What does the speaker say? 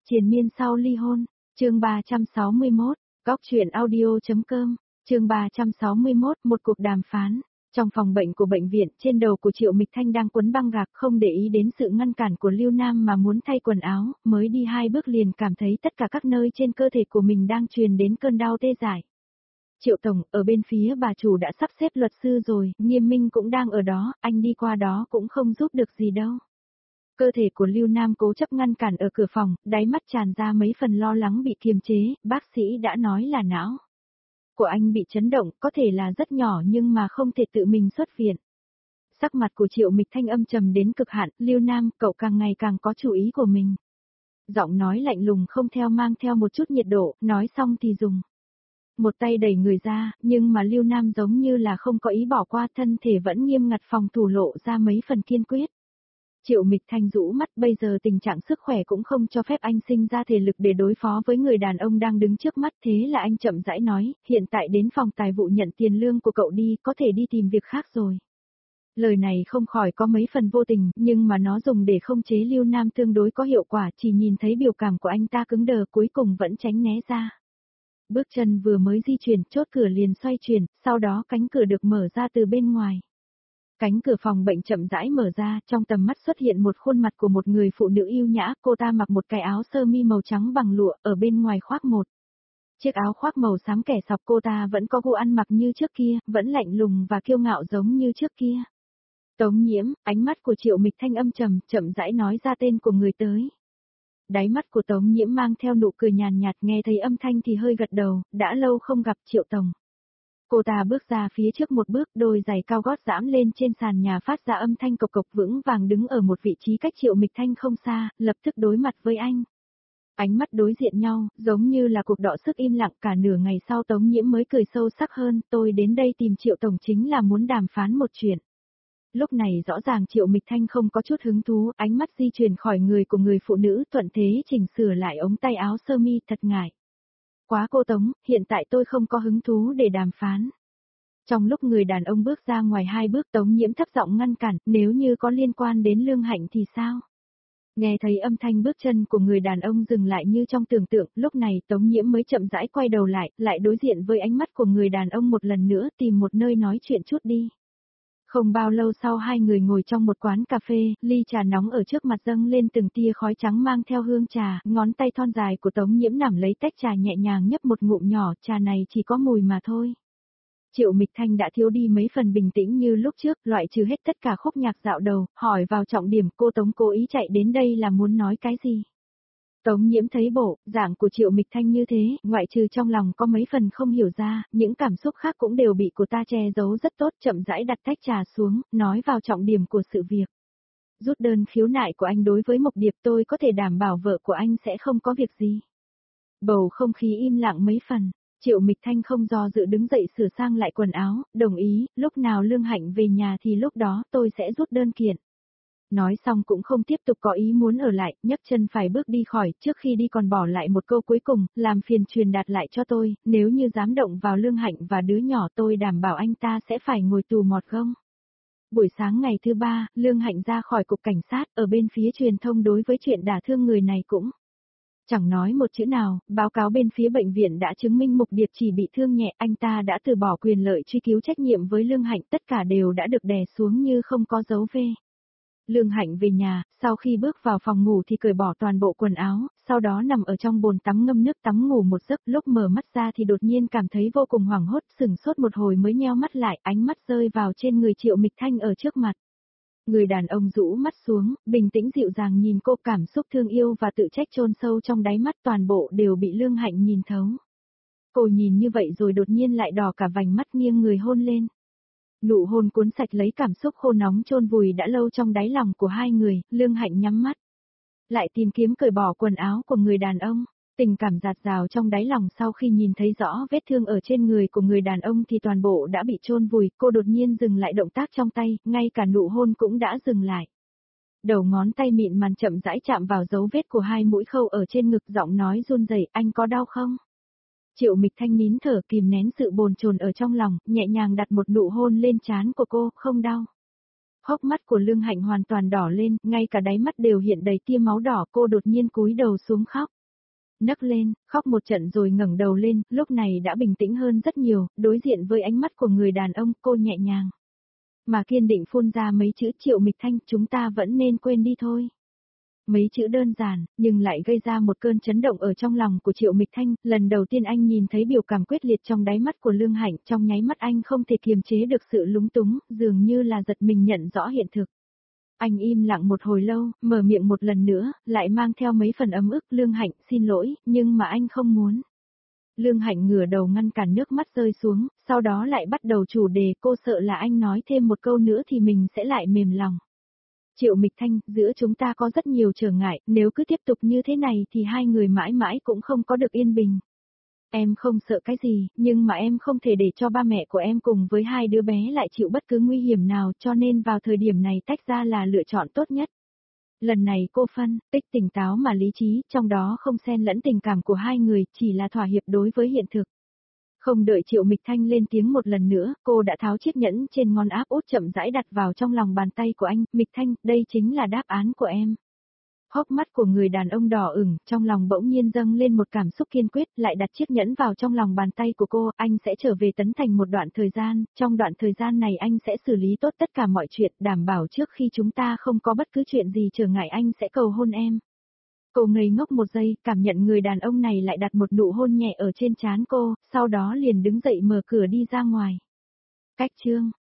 Triền miên sau ly hôn, chương 361, góc truyện audio.com, chương 361, một cuộc đàm phán. Trong phòng bệnh của bệnh viện, trên đầu của Triệu Mịch Thanh đang quấn băng gạc, không để ý đến sự ngăn cản của Lưu Nam mà muốn thay quần áo, mới đi 2 bước liền cảm thấy tất cả các nơi trên cơ thể của mình đang truyền đến cơn đau tê dại. Triệu Tổng, ở bên phía bà chủ đã sắp xếp luật sư rồi, Nghiêm Minh cũng đang ở đó, anh đi qua đó cũng không giúp được gì đâu. Cơ thể của Lưu Nam cố chấp ngăn cản ở cửa phòng, đáy mắt tràn ra mấy phần lo lắng bị kiềm chế, bác sĩ đã nói là não của anh bị chấn động, có thể là rất nhỏ nhưng mà không thể tự mình xuất viện. Sắc mặt của Triệu Mịch Thanh âm trầm đến cực hạn, Lưu Nam, cậu càng ngày càng có chủ ý của mình. Giọng nói lạnh lùng không theo mang theo một chút nhiệt độ, nói xong thì dùng một tay đẩy người ra, nhưng mà Lưu Nam giống như là không có ý bỏ qua, thân thể vẫn nghiêm ngặt phòng thủ lộ ra mấy phần kiên quyết. Triệu Mịch Thanh rũ mắt, bây giờ tình trạng sức khỏe cũng không cho phép anh sinh ra thể lực để đối phó với người đàn ông đang đứng trước mắt, thế là anh chậm rãi nói, hiện tại đến phòng tài vụ nhận tiền lương của cậu đi, có thể đi tìm việc khác rồi. Lời này không khỏi có mấy phần vô tình, nhưng mà nó dùng để không chế Lưu Nam tương đối có hiệu quả, chỉ nhìn thấy biểu cảm của anh ta cứng đờ cuối cùng vẫn tránh né ra. Bước chân vừa mới di chuyển, chốt cửa liền xoay chuyển, sau đó cánh cửa được mở ra từ bên ngoài. Cánh cửa phòng bệnh chậm rãi mở ra, trong tầm mắt xuất hiện một khuôn mặt của một người phụ nữ yêu nhã, cô ta mặc một cái áo sơ mi màu trắng bằng lụa, ở bên ngoài khoác một chiếc áo khoác màu xám kẻ sọc, cô ta vẫn có gu ăn mặc như trước kia, vẫn lạnh lùng và kiêu ngạo giống như trước kia. Tống Nhiễm, ánh mắt của Triệu Mịch Thanh âm trầm, chậm rãi nói ra tên của người tới. Đáy mắt của Tống Nhiễm mang theo nụ cười nhàn nhạt, nghe thấy âm thanh thì hơi gật đầu, đã lâu không gặp Triệu Tổng. Cô ta bước ra phía trước một bước, đôi giày cao gót giẫm lên trên sàn nhà phát ra âm thanh cộc cộc, vững vàng đứng ở một vị trí cách Triệu Mịch Thanh không xa, lập tức đối mặt với anh. Ánh mắt đối diện nhau, giống như là cuộc đọ sức im lặng, cả nửa ngày sau Tống Nhiễm mới cười sâu sắc hơn, tôi đến đây tìm Triệu Tổng chính là muốn đàm phán một chuyện. Lúc này rõ ràng Triệu Mịch Thanh không có chút hứng thú, ánh mắt di chuyển khỏi người của người phụ nữ, thuận thế chỉnh sửa lại ống tay áo sơ mi, thật ngại. Quá cô Tống, hiện tại tôi không có hứng thú để đàm phán. Trong lúc người đàn ông bước ra ngoài 2 bước, Tống Nhiễm thấp giọng ngăn cản, nếu như có liên quan đến Lương Hạnh thì sao? Nghe thấy âm thanh bước chân của người đàn ông dừng lại như trong tưởng tượng, lúc này Tống Nhiễm mới chậm rãi quay đầu lại đối diện với ánh mắt của người đàn ông một lần nữa, tìm một nơi nói chuyện chút đi. Không bao lâu sau hai người ngồi trong một quán cà phê, ly trà nóng ở trước mặt dâng lên từng tia khói trắng mang theo hương trà, ngón tay thon dài của Tống Nhiễm nắm lấy tách trà nhẹ nhàng nhấp một ngụm nhỏ, trà này chỉ có mùi mà thôi. Triệu Mịch Thanh đã thiếu đi mấy phần bình tĩnh như lúc trước, loại trừ hết tất cả khúc nhạc dạo đầu, hỏi vào trọng điểm, cô Tống cố ý chạy đến đây là muốn nói cái gì? Tống Nhiễm thấy bộ dạng của Triệu Mịch Thanh như thế, ngoại trừ trong lòng có mấy phần không hiểu ra, những cảm xúc khác cũng đều bị cô ta che giấu rất tốt, chậm rãi đặt tách trà xuống, nói vào trọng điểm của sự việc. Rút đơn khiếu nại của anh đối với Mộc Điệp, tôi có thể đảm bảo vợ của anh sẽ không có việc gì. Bầu không khí im lặng mấy phần, Triệu Mịch Thanh không do dự đứng dậy sửa sang lại quần áo, đồng ý, lúc nào Lương Hạnh về nhà thì lúc đó tôi sẽ rút đơn kiện. Nói xong cũng không tiếp tục có ý muốn ở lại, nhấc chân phải bước đi khỏi, trước khi đi còn bỏ lại một câu cuối cùng, làm phiền truyền đạt lại cho tôi, nếu như dám động vào Lương Hạnh và đứa nhỏ tôi đảm bảo anh ta sẽ phải ngồi tù mọt gông. Buổi sáng ngày thứ 3, Lương Hạnh ra khỏi cục cảnh sát, ở bên phía truyền thông đối với chuyện đả thương người này cũng chẳng nói một chữ nào, báo cáo bên phía bệnh viện đã chứng minh Mục Điệp chỉ bị thương nhẹ, anh ta đã từ bỏ quyền lợi truy cứu trách nhiệm với Lương Hạnh, tất cả đều đã được đè xuống như không có dấu vết. Lương Hạnh về nhà, sau khi bước vào phòng ngủ thì cởi bỏ toàn bộ quần áo, sau đó nằm ở trong bồn tắm ngâm nước tắm ngủ một giấc, lúc mở mắt ra thì đột nhiên cảm thấy vô cùng hoảng hốt, sửng sốt một hồi mới nheo mắt lại, ánh mắt rơi vào trên người Triệu Mịch Thanh ở trước mặt. Người đàn ông rũ mắt xuống, bình tĩnh dịu dàng nhìn cô, cảm xúc thương yêu và tự trách chôn sâu trong đáy mắt toàn bộ đều bị Lương Hạnh nhìn thấu. Cô nhìn như vậy rồi đột nhiên lại đỏ cả vành mắt, nghiêng người hôn lên. Nụ hôn cuốn sạch lấy cảm xúc khô nóng chôn vùi đã lâu trong đáy lòng của hai người, Lương Hạnh nhắm mắt. Lại tìm kiếm cởi bỏ quần áo của người đàn ông, tình cảm dạt dào trong đáy lòng sau khi nhìn thấy rõ vết thương ở trên người của người đàn ông thì toàn bộ đã bị chôn vùi, cô đột nhiên dừng lại động tác trong tay, ngay cả nụ hôn cũng đã dừng lại. Đầu ngón tay mịn màng chậm rãi chạm vào dấu vết của 2 mũi khâu ở trên ngực, giọng nói run rẩy, anh có đau không? Triệu Mịch Thanh nín thở kìm nén sự bồn chồn ở trong lòng, nhẹ nhàng đặt một nụ hôn lên trán của cô, không đau. Hốc mắt của Lương Hạnh hoàn toàn đỏ lên, ngay cả đáy mắt đều hiện đầy tia máu đỏ, cô đột nhiên cúi đầu xuống khóc. Nấc lên, khóc một trận rồi ngẩng đầu lên, lúc này đã bình tĩnh hơn rất nhiều, đối diện với ánh mắt của người đàn ông, cô nhẹ nhàng mà kiên định phun ra mấy chữ Triệu Mịch Thanh, chúng ta vẫn nên quên đi thôi. Mấy chữ đơn giản, nhưng lại gây ra một cơn chấn động ở trong lòng của Triệu Mịch Thanh, lần đầu tiên anh nhìn thấy biểu cảm quyết liệt trong đáy mắt của Lương Hạnh, trong nháy mắt anh không thể kiềm chế được sự lúng túng, dường như là giật mình nhận rõ hiện thực. Anh im lặng một hồi lâu, mở miệng một lần nữa, lại mang theo mấy phần ấm ức, Lương Hạnh, xin lỗi, nhưng mà anh không muốn. Lương Hạnh ngửa đầu ngăn cản nước mắt rơi xuống, sau đó lại bắt đầu chủ đề, cô sợ là anh nói thêm một câu nữa thì mình sẽ lại mềm lòng. Triệu Mịch Thanh, giữa chúng ta có rất nhiều trở ngại, nếu cứ tiếp tục như thế này thì hai người mãi mãi cũng không có được yên bình. Em không sợ cái gì, nhưng mà em không thể để cho ba mẹ của em cùng với hai đứa bé lại chịu bất cứ nguy hiểm nào, cho nên vào thời điểm này tách ra là lựa chọn tốt nhất. Lần này cô phân tích tỉnh táo mà lý trí, trong đó không xen lẫn tình cảm của hai người, chỉ là thỏa hiệp đối với hiện thực. Không đợi Triệu Mịch Thanh lên tiếng một lần nữa, cô đã tháo chiếc nhẫn trên ngón áp út chậm rãi đặt vào trong lòng bàn tay của anh, Mịch Thanh, đây chính là đáp án của em. Hốc mắt của người đàn ông đỏ ửng, trong lòng bỗng nhiên dâng lên một cảm xúc kiên quyết, lại đặt chiếc nhẫn vào trong lòng bàn tay của cô, anh sẽ trở về Tấn Thành một đoạn thời gian, trong đoạn thời gian này anh sẽ xử lý tốt tất cả mọi chuyện, đảm bảo trước khi chúng ta không có bất cứ chuyện gì trở ngại anh sẽ cầu hôn em. Cô ngây ngốc một giây, cảm nhận người đàn ông này lại đặt một nụ hôn nhẹ ở trên trán cô, sau đó liền đứng dậy mở cửa đi ra ngoài. Cách chương